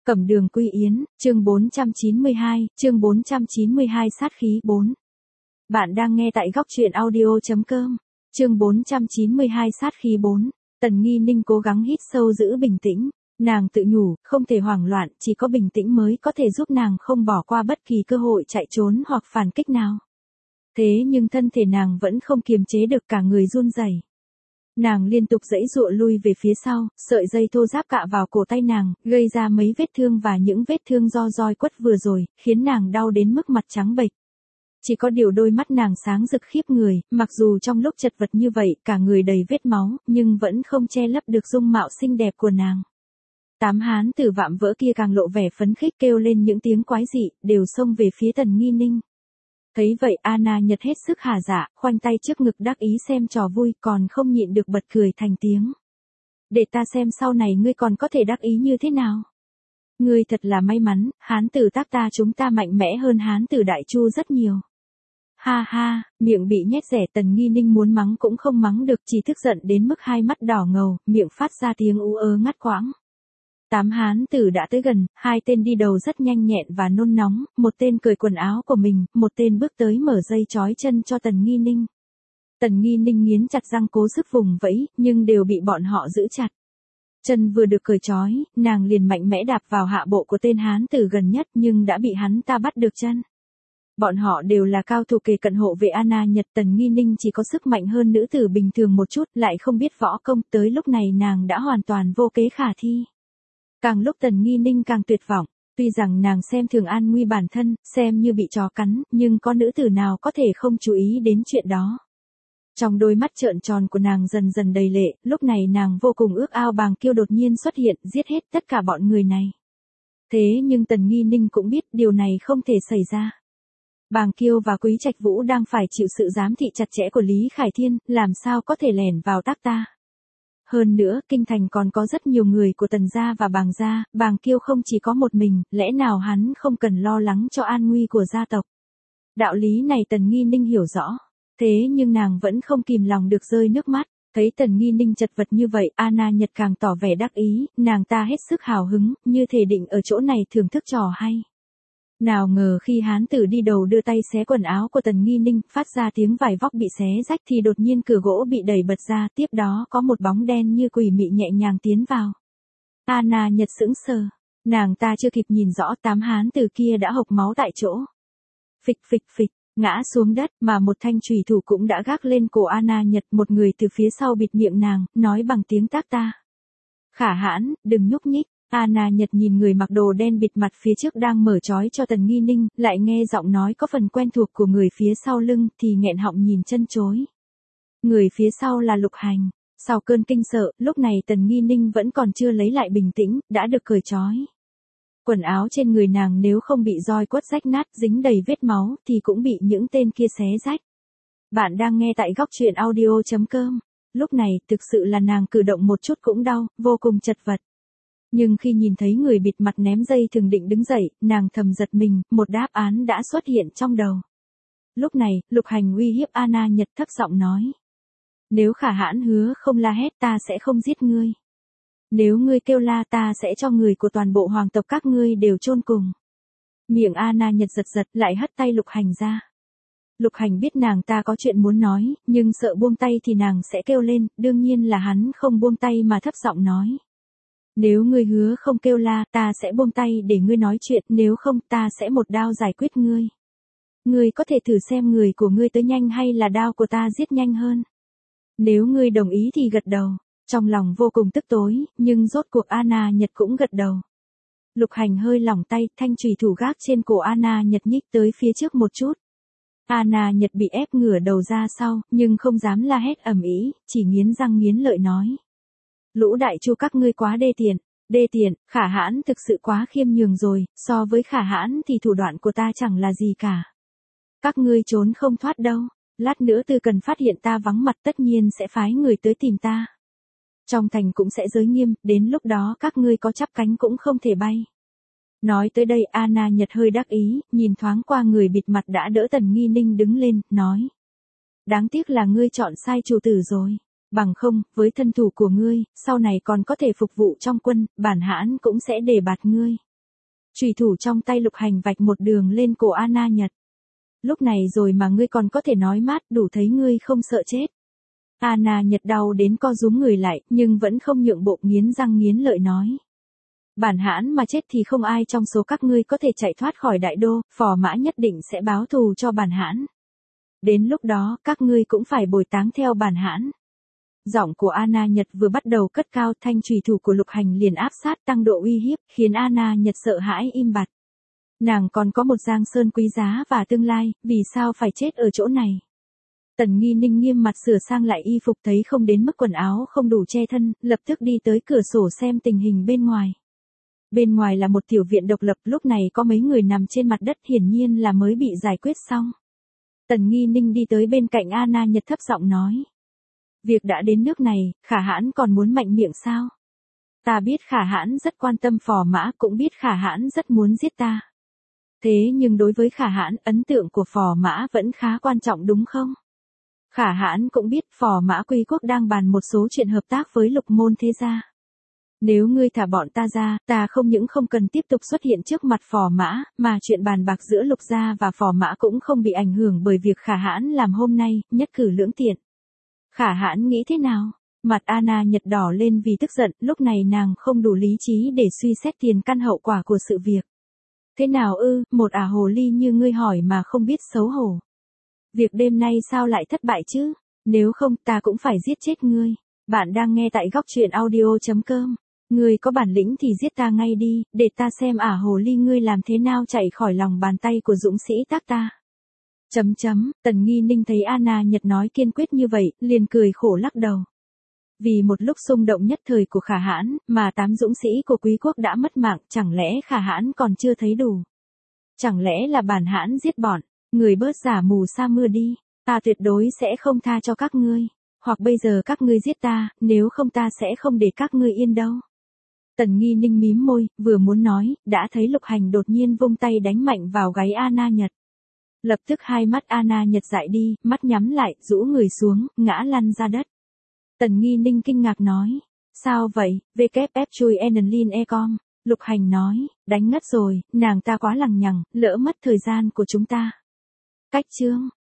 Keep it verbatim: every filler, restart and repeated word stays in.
Cẩm Đường Quy Yến, chương bốn trăm chín mươi hai, chương bốn trăm chín mươi hai sát khí bốn. Bạn đang nghe tại góc truyện audio chấm com, chương bốn trăm chín mươi hai sát khí bốn. Tần Nghi Ninh cố gắng hít sâu giữ bình tĩnh, nàng tự nhủ, không thể hoảng loạn, chỉ có bình tĩnh mới có thể giúp nàng không bỏ qua bất kỳ cơ hội chạy trốn hoặc phản kích nào. Thế nhưng thân thể nàng vẫn không kiềm chế được, cả người run rẩy. Nàng liên tục giãy giụa lui về phía sau, sợi dây thô ráp cạ vào cổ tay nàng, gây ra mấy vết thương và những vết thương do roi quất vừa rồi, khiến nàng đau đến mức mặt trắng bệch. Chỉ có điều đôi mắt nàng sáng rực khiếp người, mặc dù trong lúc chật vật như vậy, cả người đầy vết máu, nhưng vẫn không che lấp được dung mạo xinh đẹp của nàng. Tám hán tử vạm vỡ kia càng lộ vẻ phấn khích, kêu lên những tiếng quái dị, đều xông về phía Tần Nghi Ninh. Thấy vậy Anna Nhật hết sức hả dạ, khoanh tay trước ngực đắc ý xem trò vui, còn không nhịn được bật cười thành tiếng. Để ta xem sau này ngươi còn có thể đắc ý như thế nào. Ngươi thật là may mắn, hán tử tác ta chúng ta mạnh mẽ hơn hán tử Đại Chu rất nhiều. Ha ha, miệng bị nhét rẻ, Tần Nghi Ninh muốn mắng cũng không mắng được, chỉ tức giận đến mức hai mắt đỏ ngầu, miệng phát ra tiếng ú ớ ngắt quãng. Tám hán tử đã tới gần, hai tên đi đầu rất nhanh nhẹn và nôn nóng, một tên cởi quần áo của mình, một tên bước tới mở dây trói chân cho Tần Nghi Ninh. Tần Nghi Ninh nghiến chặt răng cố sức vùng vẫy, nhưng đều bị bọn họ giữ chặt. Chân vừa được cởi trói, nàng liền mạnh mẽ đạp vào hạ bộ của tên hán tử gần nhất, nhưng đã bị hắn ta bắt được chân. Bọn họ đều là cao thủ kề cận hộ vệ Anna Nhật. Tần Nghi Ninh chỉ có sức mạnh hơn nữ tử bình thường một chút, lại không biết võ công, tới lúc này nàng đã hoàn toàn vô kế khả thi. Càng lúc Tần Nghi Ninh càng tuyệt vọng, tuy rằng nàng xem thường an nguy bản thân, xem như bị chó cắn, nhưng có nữ tử nào có thể không chú ý đến chuyện đó. Trong đôi mắt trợn tròn của nàng dần dần đầy lệ, lúc này nàng vô cùng ước ao Bàng Kiêu đột nhiên xuất hiện, giết hết tất cả bọn người này. Thế nhưng Tần Nghi Ninh cũng biết điều này không thể xảy ra. Bàng Kiêu và Quý Trạch Vũ đang phải chịu sự giám thị chặt chẽ của Lý Khải Thiên, làm sao có thể lẻn vào tác ta. Hơn nữa, kinh thành còn có rất nhiều người của Tần gia và Bàng gia, Bàng Kiêu không chỉ có một mình, lẽ nào hắn không cần lo lắng cho an nguy của gia tộc. Đạo lý này Tần Nghi Ninh hiểu rõ, thế nhưng nàng vẫn không kìm lòng được rơi nước mắt. Thấy Tần Nghi Ninh chật vật như vậy, Anna Nhật càng tỏ vẻ đắc ý, nàng ta hết sức hào hứng, như thể định ở chỗ này thưởng thức trò hay. Nào ngờ khi hán tử đi đầu đưa tay xé quần áo của Tần Nghi Ninh, phát ra tiếng vải vóc bị xé rách thì đột nhiên cửa gỗ bị đẩy bật ra, tiếp đó có một bóng đen như quỷ mị nhẹ nhàng tiến vào. Anna Nhật sững sờ, nàng ta chưa kịp nhìn rõ, tám hán tử kia đã hộc máu tại chỗ. Phịch phịch phịch, ngã xuống đất, mà một thanh chùy thủ cũng đã gác lên cổ Anna Nhật. Một người từ phía sau bịt miệng nàng, nói bằng tiếng tác ta. Khả hãn, đừng nhúc nhích. Anna Nhật nhìn người mặc đồ đen bịt mặt phía trước đang mở trói cho Tần Nghi Ninh, lại nghe giọng nói có phần quen thuộc của người phía sau lưng, thì nghẹn họng nhìn chân chối. Người phía sau là Lục Hành. Sau cơn kinh sợ, lúc này Tần Nghi Ninh vẫn còn chưa lấy lại bình tĩnh, đã được cởi trói. Quần áo trên người nàng nếu không bị roi quất rách nát, dính đầy vết máu, thì cũng bị những tên kia xé rách. Bạn đang nghe tại góc truyện audio chấm com. Lúc này, thực sự là nàng cử động một chút cũng đau, vô cùng chật vật. Nhưng khi nhìn thấy người bịt mặt ném dây thường định đứng dậy, nàng thầm giật mình, một đáp án đã xuất hiện trong đầu. Lúc này, Lục Hành uy hiếp Anna Nhật, thấp giọng nói. Nếu Khả hãn hứa không la hét ta sẽ không giết ngươi. Nếu ngươi kêu la ta sẽ cho người của toàn bộ hoàng tộc các ngươi đều chôn cùng. Miệng Anna Nhật giật giật, lại hất tay Lục Hành ra. Lục Hành biết nàng ta có chuyện muốn nói, nhưng sợ buông tay thì nàng sẽ kêu lên, đương nhiên là hắn không buông tay mà thấp giọng nói. Nếu ngươi hứa không kêu la, ta sẽ buông tay để ngươi nói chuyện, nếu không ta sẽ một đao giải quyết ngươi. Ngươi có thể thử xem người của ngươi tới nhanh hay là đao của ta giết nhanh hơn. Nếu ngươi đồng ý thì gật đầu. Trong lòng vô cùng tức tối, nhưng rốt cuộc Anna Nhật cũng gật đầu. Lục Hành hơi lỏng tay, thanh chùy thủ gác trên cổ Anna Nhật nhích tới phía trước một chút. Anna Nhật bị ép ngửa đầu ra sau, nhưng không dám la hét ầm ĩ, chỉ nghiến răng nghiến lợi nói. Lũ Đại Chu các ngươi quá đê tiện, đê tiện, Khả hãn thực sự quá khiêm nhường rồi, so với Khả hãn thì thủ đoạn của ta chẳng là gì cả. Các ngươi trốn không thoát đâu, lát nữa Tư Cần phát hiện ta vắng mặt tất nhiên sẽ phái người tới tìm ta. Trong thành cũng sẽ giới nghiêm, đến lúc đó các ngươi có chắp cánh cũng không thể bay. Nói tới đây Anna Nhật hơi đắc ý, nhìn thoáng qua người bịt mặt đã đỡ Tần Nghi Ninh đứng lên, nói. Đáng tiếc là ngươi chọn sai chủ tử rồi. Bằng không, với thân thủ của ngươi, sau này còn có thể phục vụ trong quân, bản hãn cũng sẽ đề bạt ngươi. Chùy thủ trong tay Lục Hành vạch một đường lên cổ Anna Nhật. Lúc này rồi mà ngươi còn có thể nói mát, đủ thấy ngươi không sợ chết. Anna Nhật đau đến co rúm người lại, nhưng vẫn không nhượng bộ, nghiến răng nghiến lợi nói. Bản hãn mà chết thì không ai trong số các ngươi có thể chạy thoát khỏi đại đô, phò mã nhất định sẽ báo thù cho bản hãn. Đến lúc đó, các ngươi cũng phải bồi táng theo bản hãn. Giọng của Anna Nhật vừa bắt đầu cất cao, thanh chùy thủ của Lục Hành liền áp sát tăng độ uy hiếp, khiến Anna Nhật sợ hãi im bặt. Nàng còn có một giang sơn quý giá và tương lai, vì sao phải chết ở chỗ này? Tần Nghi Ninh nghiêm mặt sửa sang lại y phục, thấy không đến mức quần áo không đủ che thân, lập tức đi tới cửa sổ xem tình hình bên ngoài. Bên ngoài là một tiểu viện độc lập, lúc này có mấy người nằm trên mặt đất, hiển nhiên là mới bị giải quyết xong. Tần Nghi Ninh đi tới bên cạnh Anna Nhật thấp giọng nói. Việc đã đến nước này, Khả Hãn còn muốn mạnh miệng sao? Ta biết Khả Hãn rất quan tâm phò mã, cũng biết Khả Hãn rất muốn giết ta. Thế nhưng đối với Khả Hãn, ấn tượng của phò mã vẫn khá quan trọng đúng không? Khả Hãn cũng biết phò mã Quý quốc đang bàn một số chuyện hợp tác với Lục môn thế gia. Nếu ngươi thả bọn ta ra, ta không những không cần tiếp tục xuất hiện trước mặt phò mã, mà chuyện bàn bạc giữa Lục gia và phò mã cũng không bị ảnh hưởng bởi việc Khả Hãn làm hôm nay, nhất cử lưỡng tiện. Khả Hãn nghĩ thế nào? Mặt Anna Nhật đỏ lên vì tức giận, lúc này nàng không đủ lý trí để suy xét tiền căn hậu quả của sự việc. Thế nào ư, một ả hồ ly như ngươi hỏi mà không biết xấu hổ. Việc đêm nay sao lại thất bại chứ? Nếu không ta cũng phải giết chết ngươi. Bạn đang nghe tại góc truyện audio chấm com. Ngươi có bản lĩnh thì giết ta ngay đi, để ta xem ả hồ ly ngươi làm thế nào chạy khỏi lòng bàn tay của dũng sĩ tác ta. Chấm chấm, Tần Nghi Ninh thấy Anna Nhật nói kiên quyết như vậy, liền cười khổ lắc đầu. Vì một lúc xung động nhất thời của Khả Hãn, mà tám dũng sĩ của Quý quốc đã mất mạng, chẳng lẽ Khả Hãn còn chưa thấy đủ? Chẳng lẽ là bản hãn giết bọn, người bớt giả mù sa mưa đi, ta tuyệt đối sẽ không tha cho các ngươi, hoặc bây giờ các ngươi giết ta, nếu không ta sẽ không để các ngươi yên đâu. Tần Nghi Ninh mím môi, vừa muốn nói, đã thấy Lục Hành đột nhiên vung tay đánh mạnh vào gáy Anna Nhật. Lập tức hai mắt Anna Nhật dại đi, mắt nhắm lại, rũ người xuống, ngã lăn ra đất. Tần Nghi Ninh kinh ngạc nói, sao vậy, vê kép ép chui enlin ecom, Lục Hành nói, đánh ngất rồi, nàng ta quá lằng nhằng, lỡ mất thời gian của chúng ta. Cách chương.